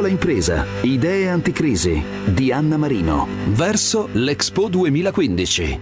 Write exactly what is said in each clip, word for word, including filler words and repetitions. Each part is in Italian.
piccola impresa, idee anticrisi di Anna Marino. Verso l'Expo duemilaquindici.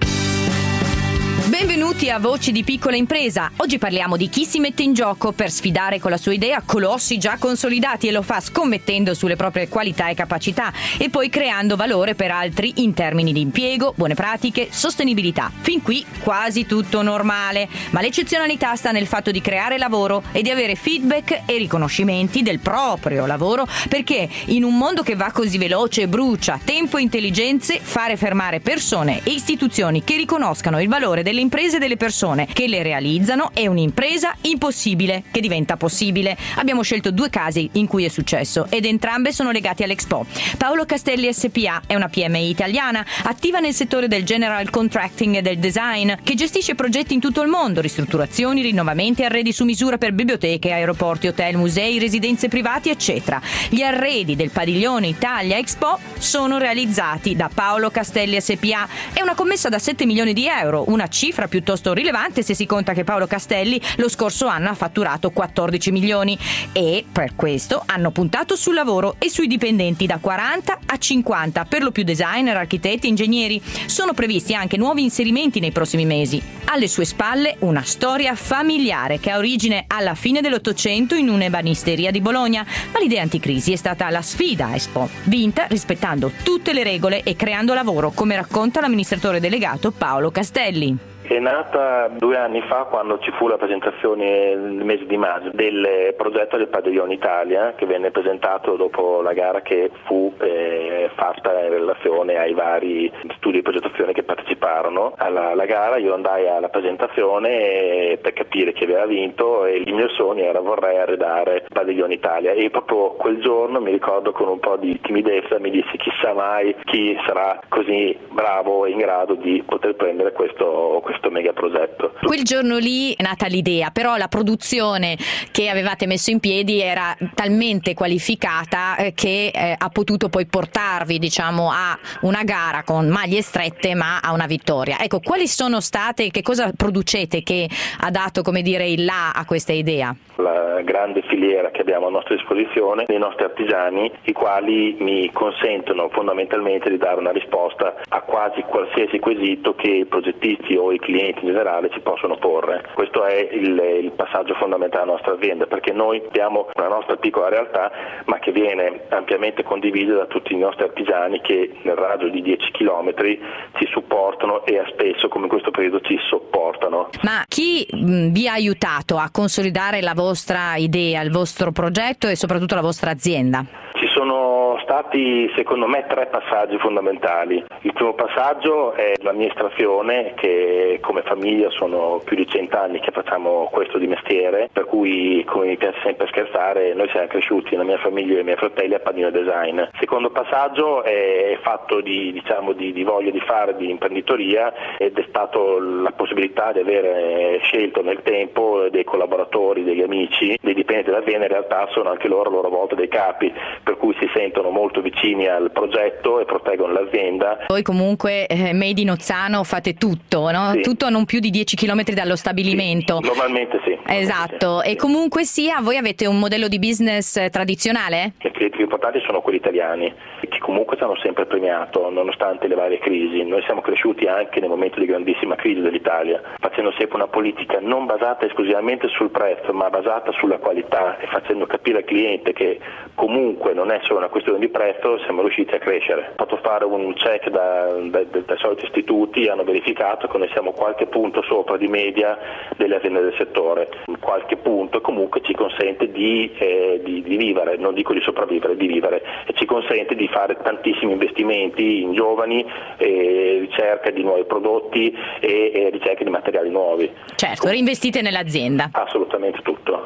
Benvenuti a Voci di Piccola Impresa. Oggi parliamo di chi si mette in gioco per sfidare con la sua idea colossi già consolidati e lo fa scommettendo sulle proprie qualità e capacità e poi creando valore per altri in termini di impiego, buone pratiche, sostenibilità. Fin qui quasi tutto normale, ma l'eccezionalità sta nel fatto di creare lavoro e di avere feedback e riconoscimenti del proprio lavoro, perché in un mondo che va così veloce brucia tempo e intelligenze, fare fermare persone e istituzioni che riconoscano il valore delle imprese e delle persone che le realizzano è un'impresa impossibile che diventa possibile. Abbiamo scelto due casi in cui è successo ed entrambe sono legati all'Expo. Paolo Castelli S P A è una P M I italiana attiva nel settore del general contracting e del design, che gestisce progetti in tutto il mondo, ristrutturazioni, rinnovamenti, arredi su misura per biblioteche, aeroporti, hotel, musei, residenze privati, eccetera. Gli arredi del padiglione Italia Expo sono realizzati da Paolo Castelli S P A. È una commessa da sette milioni di euro, una cifra piuttosto rilevante se si conta che Paolo Castelli lo scorso anno ha fatturato quattordici milioni e per questo hanno puntato sul lavoro e sui dipendenti da quaranta a cinquanta, per lo più designer, architetti, ingegneri. Sono previsti anche nuovi inserimenti nei prossimi mesi. Alle sue spalle una storia familiare che ha origine alla fine dell'Ottocento in un'ebanisteria di Bologna, ma l'idea anticrisi è stata la sfida Expo, vinta rispettando tutte le regole e creando lavoro, come racconta l'amministratore delegato Paolo Castelli. È nata due anni fa, quando ci fu la presentazione nel mese di maggio del progetto del Padiglione Italia, che venne presentato dopo la gara che fu eh, fatta in relazione ai vari studi di progettazione che parteciparono alla, alla gara. Io andai alla presentazione per capire chi aveva vinto e il mio sogno era: vorrei arredare il Padiglione Italia, e proprio quel giorno mi ricordo con un po' di timidezza mi dissi: chissà mai chi sarà così bravo e in grado di poter prendere questo, questo mega progetto. Quel giorno lì è nata l'idea, però la produzione che avevate messo in piedi era talmente qualificata eh, che eh, ha potuto poi portarvi, diciamo, a una gara con maglie strette ma a una vittoria. Ecco, quali sono state, che cosa producete che ha dato, come dire, il là a questa idea? La grande filiera che abbiamo a nostra disposizione, dei nostri artigiani, i quali mi consentono fondamentalmente di dare una risposta a quasi qualsiasi quesito che i progettisti o i clienti in generale ci possono porre. Questo è il, il passaggio fondamentale della nostra azienda, perché noi abbiamo una nostra piccola realtà ma che viene ampiamente condivisa da tutti i nostri artigiani, che nel raggio di dieci chilometri ci supportano e spesso, come in questo periodo, ci sopportano. Ma chi mh, vi ha aiutato a consolidare la vostra idea, il vostro progetto e soprattutto la vostra azienda? Ci sono stati, secondo me, tre passaggi fondamentali. Il primo passaggio è l'amministrazione, che come famiglia sono più di cent'anni che facciamo questo di mestiere, per cui, come mi piace sempre scherzare, noi siamo cresciuti, la mia famiglia e i miei fratelli, a Padiglione Design. Il secondo passaggio è fatto di, diciamo, di, di voglia di fare, di imprenditoria, ed è stato la possibilità di avere scelto nel tempo dei collaboratori, degli amici, dei dipendenti dell'azienda. In realtà sono anche loro a loro volta dei capi, per cui si sentono molto vicini al progetto e proteggono l'azienda. Voi comunque eh, Made in Ozzano fate tutto, no? Sì. Tutto a non più di dieci chilometri dallo stabilimento. Sì, normalmente sì. Esatto, sì. E comunque sia, voi avete un modello di business tradizionale? I clienti più importanti sono quelli italiani, che comunque ci hanno sempre premiato nonostante le varie crisi. Noi siamo cresciuti anche nel momento di grandissima crisi dell'Italia, facendo sempre una politica non basata esclusivamente sul prezzo, ma basata sulla qualità, e facendo capire al cliente che comunque non è solo una questione di prezzo. Siamo riusciti a crescere. Ho fatto fare un check da, da, da, dai soliti istituti, hanno verificato che noi siamo qualche punto sopra di media delle aziende del settore, qualche punto, comunque ci consente di, eh, di, di vivere, non dico di sopravvivere, di vivere, e ci consente di fare tantissimi investimenti in giovani, eh, ricerca di nuovi prodotti e, e ricerca di materiali nuovi. Certo, reinvestite nell'azienda. Assolutamente tutto.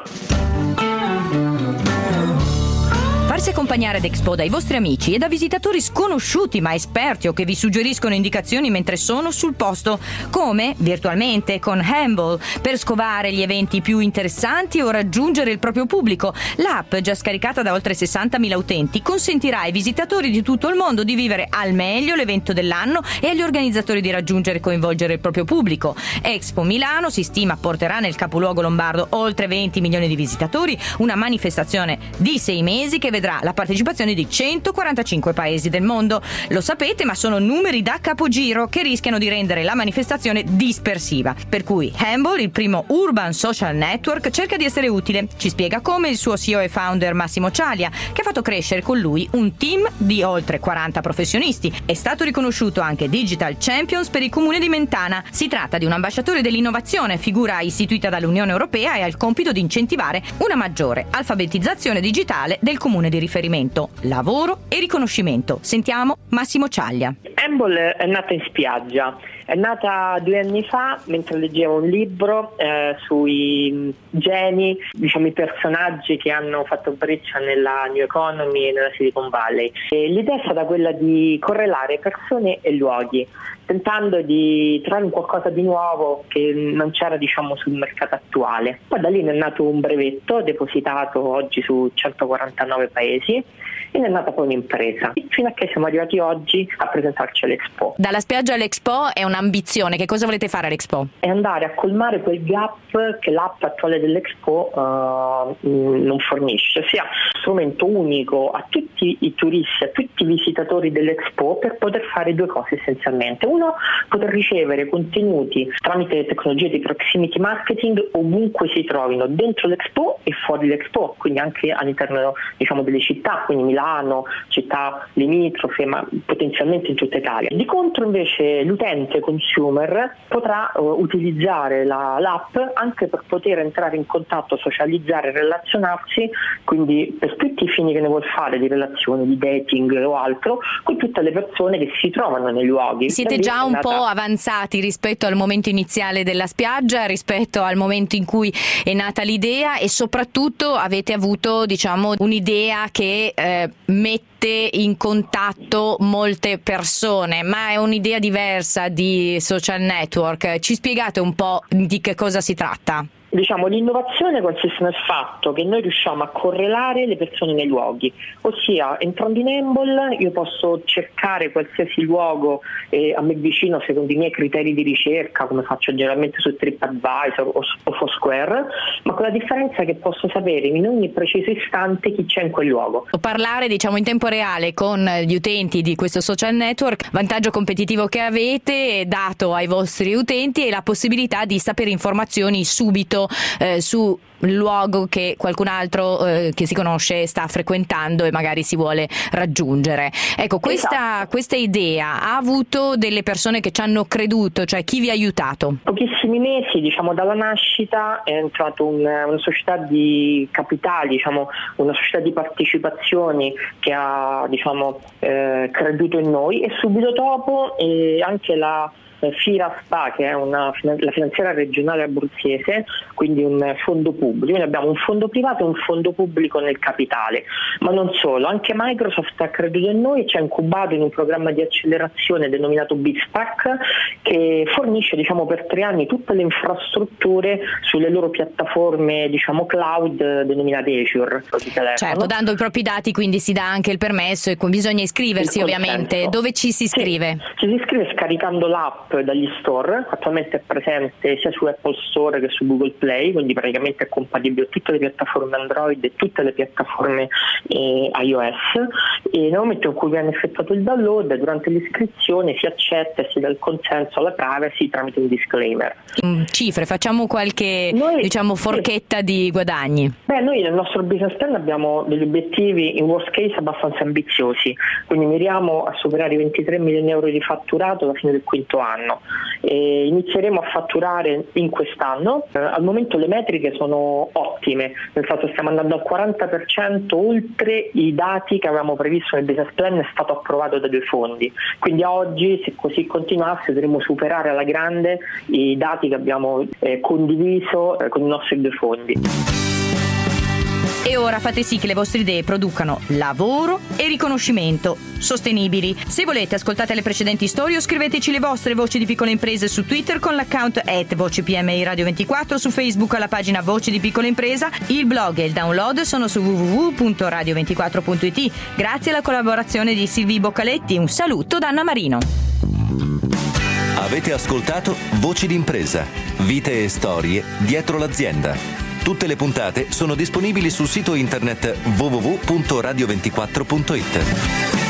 Farsi accompagnare ad Expo dai vostri amici e da visitatori sconosciuti ma esperti o che vi suggeriscono indicazioni mentre sono sul posto, come virtualmente con Humble, per scovare gli eventi più interessanti o raggiungere il proprio pubblico. L'app, già scaricata da oltre sessantamila utenti, consentirà ai visitatori di tutto il mondo di vivere al meglio l'evento dell'anno e agli organizzatori di raggiungere e coinvolgere il proprio pubblico. Expo Milano si stima porterà nel capoluogo lombardo oltre venti milioni di visitatori, una manifestazione di sei mesi che vedrà avrà la partecipazione di centoquarantacinque paesi del mondo. Lo sapete, ma sono numeri da capogiro che rischiano di rendere la manifestazione dispersiva. Per cui Humble, il primo urban social network, cerca di essere utile. Ci spiega come il suo C E O e founder Massimo Ciaglia, che ha fatto crescere con lui un team di oltre quaranta professionisti. È stato riconosciuto anche Digital Champions per il comune di Mentana. Si tratta di un ambasciatore dell'innovazione, figura istituita dall'Unione Europea e ha il compito di incentivare una maggiore alfabetizzazione digitale del comune di riferimento, lavoro e riconoscimento. Sentiamo Massimo Ciaglia. Humble è nata in spiaggia. È nata due anni fa mentre leggevo un libro eh, sui geni, diciamo i personaggi che hanno fatto breccia nella New Economy e nella Silicon Valley. E l'idea è stata quella di correlare persone e luoghi, tentando di trovare un qualcosa di nuovo che non c'era, diciamo, sul mercato attuale. Poi da lì ne è nato un brevetto depositato oggi su centoquarantanove paesi e ne è nata poi un'impresa, fino a che siamo arrivati oggi a presentarci all'Expo. Dalla spiaggia all'Expo è un'ambizione. Che cosa volete fare all'Expo? È andare a colmare quel gap che l'app attuale dell'Expo uh, non fornisce, ossia un strumento unico a tutti i turisti, a tutti i visitatori dell'Expo, per poter fare due cose essenzialmente. Uno, poter ricevere contenuti tramite tecnologie di proximity marketing ovunque si trovino, dentro l'Expo e fuori l'Expo, quindi anche all'interno, diciamo, delle città, quindi Milano, città limitrofe, ma potenzialmente in tutta Italia. Di contro invece l'utente consumer potrà uh, utilizzare la, l'app anche per poter entrare in contatto, socializzare, relazionarsi, quindi per tutti i fini che ne vuol fare, di relazioni, di dating o altro, con tutte le persone che si trovano nei luoghi. Siete già un po' avanzati rispetto al momento iniziale della spiaggia, rispetto al momento in cui è nata l'idea, e soprattutto avete avuto, diciamo, un'idea che eh, mette in contatto molte persone, ma è un'idea diversa di social network. Ci spiegate un po' di che cosa si tratta? Diciamo, l'innovazione consiste nel fatto che noi riusciamo a correlare le persone nei luoghi, ossia entrando in Humble io posso cercare qualsiasi luogo eh, a me vicino secondo i miei criteri di ricerca, come faccio generalmente su TripAdvisor o, o Foursquare, ma con la differenza che posso sapere in ogni preciso istante chi c'è in quel luogo. Parlare, diciamo, in tempo reale con gli utenti di questo social network, vantaggio competitivo che avete dato ai vostri utenti è la possibilità di sapere informazioni subito Eh, su luogo che qualcun altro eh, che si conosce sta frequentando e magari si vuole raggiungere. Ecco, questa, esatto. questa idea ha avuto delle persone che ci hanno creduto, cioè chi vi ha aiutato? Pochissimi mesi, diciamo, dalla nascita è entrato un, una società di capitali, diciamo, una società di partecipazioni che ha, diciamo, eh, creduto in noi, e subito dopo eh, anche la Fira Spa, che è una, la finanziaria regionale abruzzese, quindi un fondo pubblico. Noi abbiamo un fondo privato e un fondo pubblico nel capitale, ma non solo, anche Microsoft ha creduto in noi e ci ha incubato in un programma di accelerazione denominato BizPack, che fornisce, diciamo, per tre anni tutte le infrastrutture sulle loro piattaforme, diciamo, cloud denominate Azure. Certo, dando i propri dati, quindi si dà anche il permesso e bisogna iscriversi, ovviamente. Dove ci si iscrive? Sì, ci si iscrive scaricando l'app dagli store, attualmente è presente sia su Apple Store che su Google Play, quindi praticamente è compatibile con tutte le piattaforme Android e tutte le piattaforme eh, iOS, e nel momento in cui viene effettuato il download, durante l'iscrizione si accetta e si dà il consenso alla privacy tramite un disclaimer. Cifre, facciamo qualche noi, diciamo forchetta sì. di guadagni. Beh, noi nel nostro business plan abbiamo degli obiettivi in worst case abbastanza ambiziosi, quindi miriamo a superare i ventitré milioni di euro di fatturato alla fine del quinto anno. E inizieremo a fatturare in quest'anno. Eh, al momento le metriche sono ottime, nel senso stiamo andando al quaranta per cento oltre i dati che avevamo previsto nel business plan, è stato approvato da due fondi, quindi a oggi, se così continuasse, dovremo superare alla grande i dati che abbiamo eh, condiviso eh, con i nostri due fondi. E ora fate sì che le vostre idee producano lavoro e riconoscimento sostenibili. Se volete, ascoltate le precedenti storie o scriveteci le vostre voci di piccole imprese su Twitter con l'account at voci P M I Radio ventiquattro, su Facebook alla pagina Voci di Piccola Impresa. Il blog e il download sono su w w w punto radio ventiquattro punto i t. Grazie alla collaborazione di Silvi Boccaletti. Un saluto da Anna Marino. Avete ascoltato Voci d'impresa, vite e storie dietro l'azienda. Tutte le puntate sono disponibili sul sito internet w w w punto radio ventiquattro punto it.